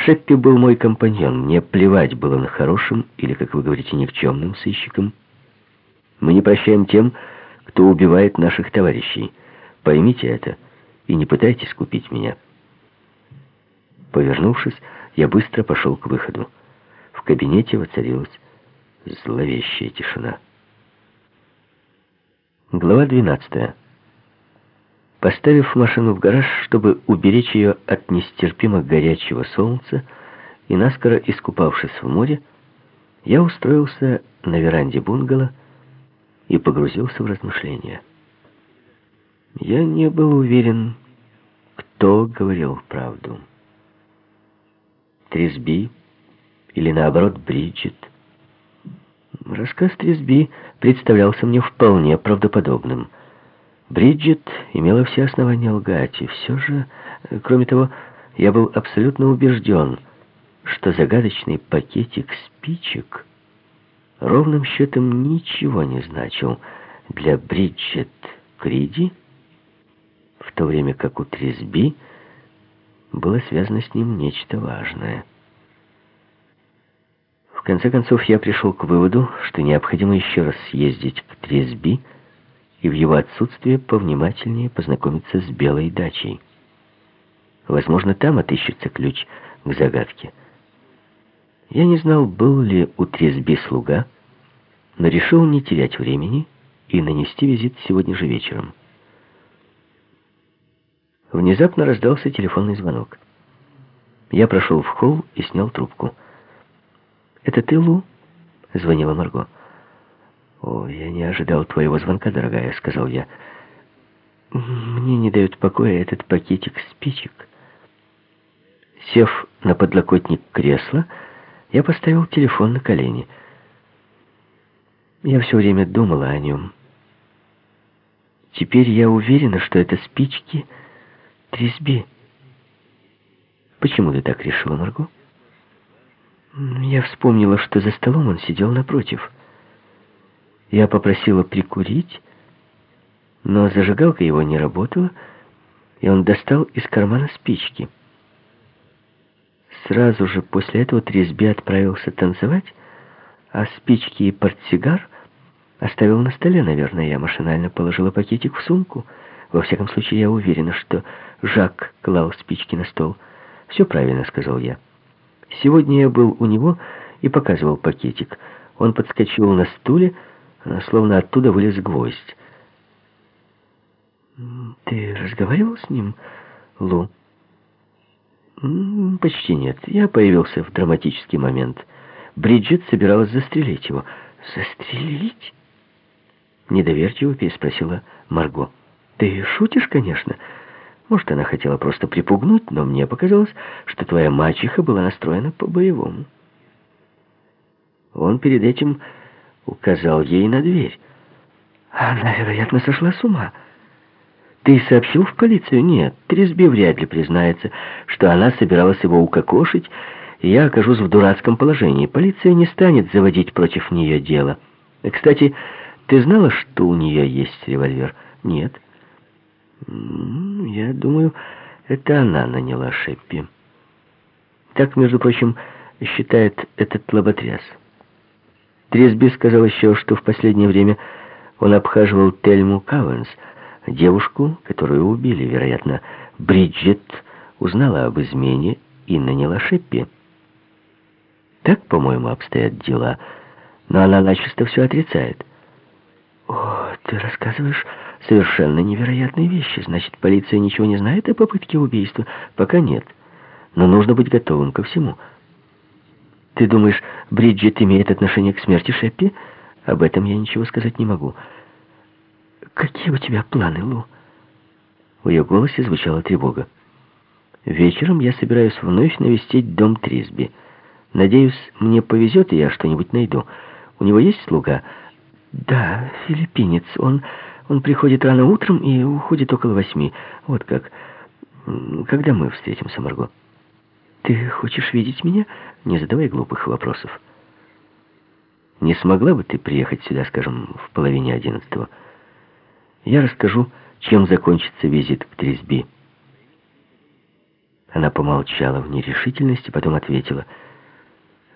Шеппи был мой компаньон. Мне плевать было на хорошим или, как вы говорите, никчемным сыщиком. Мы не прощаем тем, кто убивает наших товарищей. Поймите это и не пытайтесь купить меня. Повернувшись, я быстро пошел к выходу. В кабинете воцарилась зловещая тишина. Глава 12. Поставив машину в гараж, чтобы уберечь ее от нестерпимо горячего солнца, и наскоро искупавшись в море, я устроился на веранде бунгало и погрузился в размышления. Я не был уверен, кто говорил правду. Трисби или, наоборот, Бриджит. Рассказ Трисби представлялся мне вполне правдоподобным. Бриджит имела все основания лгать, и все же, кроме того, я был абсолютно убежден, что загадочный пакетик спичек ровным счетом ничего не значил для Бриджит Криди, в то время как у Трисби было связано с ним нечто важное. В конце концов, я пришел к выводу, что необходимо еще раз съездить к Трисби и в его отсутствие повнимательнее познакомиться с Белой дачей. Возможно, там отыщется ключ к загадке. Я не знал, был ли у Трисби слуга, но решил не терять времени и нанести визит сегодня же вечером. Внезапно раздался телефонный звонок. Я прошел в холл и снял трубку. «Это ты, Лу?» — звонила Марго. «О, я не ожидал твоего звонка, дорогая», — сказал я. «Мне не дает покоя этот пакетик спичек». Сев на подлокотник кресла, я поставил телефон на колени. Я все время думала о нем. Теперь я уверена, что это спички Трисби. Почему ты так решила, Марго? Я вспомнила, что за столом он сидел напротив. Я попросила прикурить, но зажигалка его не работала, и он достал из кармана спички. Сразу же после этого Трисби отправился танцевать, а спички и портсигар оставил на столе. Наверное, я машинально положила пакетик в сумку. Во всяком случае, я уверена, что Жак клал спички на стол. «Все правильно», — сказал я. «Сегодня я был у него и показывал пакетик. Он подскочил на стуле, словно оттуда вылез гвоздь». «Ты разговаривал с ним, Лу?» «Почти нет. Я появился в драматический момент. Бриджит собиралась застрелить его». «Застрелить?» Недоверчиво переспросила Марго. «Ты шутишь, конечно. Может, она хотела просто припугнуть, но мне показалось, что твоя мачеха была настроена по-боевому». Он перед этим указал ей на дверь. «Она, вероятно, сошла с ума». «Ты сообщил в полицию?» «Нет, Трисби вряд ли признается, что она собиралась его укокошить, и я окажусь в дурацком положении. Полиция не станет заводить против нее дело. Кстати, ты знала, что у нее есть револьвер?» «Нет». «Я думаю, это она наняла Шеппи. Так, между прочим, считает этот лоботряс. Трисби сказал еще, что в последнее время он обхаживал Тельму Кауэнс, девушку, которую убили. Вероятно, Бриджит узнала об измене и наняла Шеппи. Так, по-моему, обстоят дела, но она начисто все отрицает». «О, ты рассказываешь совершенно невероятные вещи. Значит, полиция ничего не знает о попытке убийства?» «Пока нет, но нужно быть готовым ко всему». «Ты думаешь, Бриджит имеет отношение к смерти Шеппи?» «Об этом я ничего сказать не могу». «Какие у тебя планы, Лу?» В ее голосе звучала тревога. «Вечером я собираюсь вновь навестить дом Трисби. Надеюсь, мне повезет, и я что-нибудь найду. У него есть слуга?» «Да, филиппинец. Он приходит рано утром и уходит около 8. Вот как. Когда мы встретимся, Марго?» «Ты хочешь видеть меня? Не задавай глупых вопросов». «Не смогла бы ты приехать сюда, скажем, в 10:30? Я расскажу, чем закончится визит к Трисби». Она помолчала в нерешительности, потом ответила: